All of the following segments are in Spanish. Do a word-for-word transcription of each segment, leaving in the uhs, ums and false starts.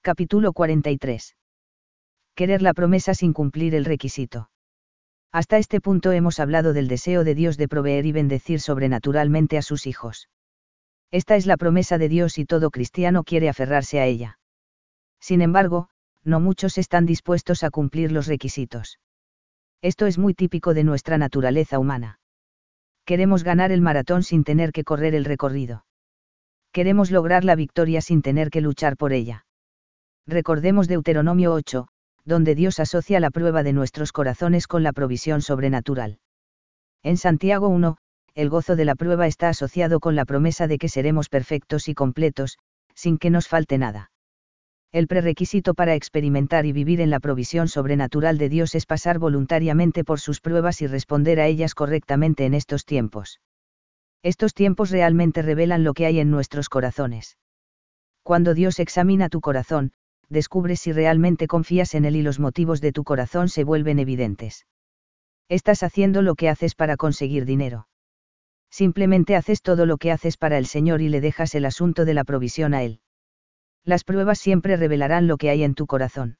Capítulo cuarenta y tres. Querer la promesa sin cumplir el requisito. Hasta este punto hemos hablado del deseo de Dios de proveer y bendecir sobrenaturalmente a sus hijos. Esta es la promesa de Dios y todo cristiano quiere aferrarse a ella. Sin embargo, no muchos están dispuestos a cumplir los requisitos. Esto es muy típico de nuestra naturaleza humana. Queremos ganar el maratón sin tener que correr el recorrido. Queremos lograr la victoria sin tener que luchar por ella. Recordemos Deuteronomio ocho, donde Dios asocia la prueba de nuestros corazones con la provisión sobrenatural. En Santiago uno, el gozo de la prueba está asociado con la promesa de que seremos perfectos y completos, sin que nos falte nada. El prerequisito para experimentar y vivir en la provisión sobrenatural de Dios es pasar voluntariamente por sus pruebas y responder a ellas correctamente en estos tiempos. Estos tiempos realmente revelan lo que hay en nuestros corazones. Cuando Dios examina tu corazón, descubres si realmente confías en Él y los motivos de tu corazón se vuelven evidentes. ¿Estás haciendo lo que haces para conseguir dinero? Simplemente haces todo lo que haces para el Señor y le dejas el asunto de la provisión a Él. Las pruebas siempre revelarán lo que hay en tu corazón.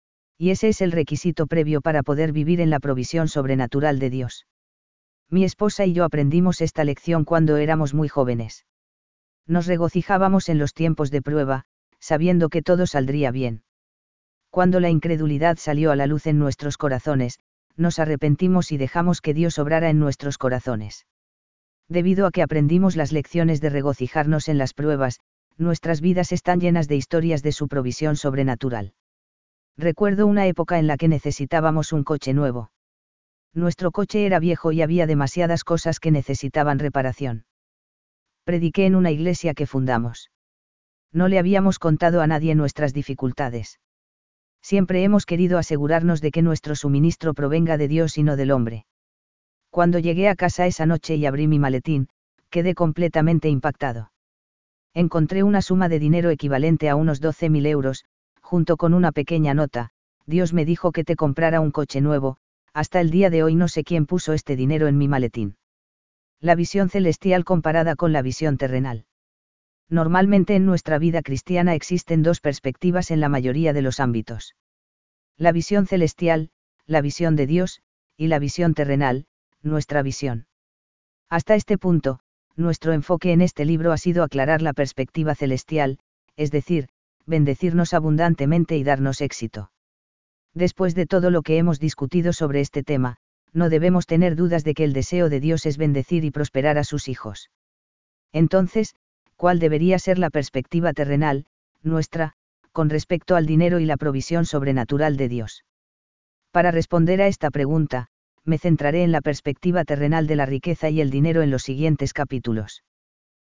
Y ese es el requisito previo para poder vivir en la provisión sobrenatural de Dios. Mi esposa y yo aprendimos esta lección cuando éramos muy jóvenes. Nos regocijábamos en los tiempos de prueba, sabiendo que todo saldría bien. Cuando la incredulidad salió a la luz en nuestros corazones, nos arrepentimos y dejamos que Dios obrara en nuestros corazones. Debido a que aprendimos las lecciones de regocijarnos en las pruebas, nuestras vidas están llenas de historias de su provisión sobrenatural. Recuerdo una época en la que necesitábamos un coche nuevo. Nuestro coche era viejo y había demasiadas cosas que necesitaban reparación. Prediqué en una iglesia que fundamos. No le habíamos contado a nadie nuestras dificultades. Siempre hemos querido asegurarnos de que nuestro suministro provenga de Dios y no del hombre. Cuando llegué a casa esa noche y abrí mi maletín, quedé completamente impactado. Encontré una suma de dinero equivalente a unos doce mil euros, junto con una pequeña nota: Dios me dijo que te comprara un coche nuevo. Hasta el día de hoy no sé quién puso este dinero en mi maletín. La visión celestial comparada con la visión terrenal. Normalmente en nuestra vida cristiana existen dos perspectivas en la mayoría de los ámbitos. La visión celestial, la visión de Dios, y la visión terrenal, nuestra visión. Hasta este punto, nuestro enfoque en este libro ha sido aclarar la perspectiva celestial, es decir, bendecirnos abundantemente y darnos éxito. Después de todo lo que hemos discutido sobre este tema, no debemos tener dudas de que el deseo de Dios es bendecir y prosperar a sus hijos. Entonces, ¿cuál debería ser la perspectiva terrenal, nuestra, con respecto al dinero y la provisión sobrenatural de Dios? Para responder a esta pregunta, me centraré en la perspectiva terrenal de la riqueza y el dinero en los siguientes capítulos.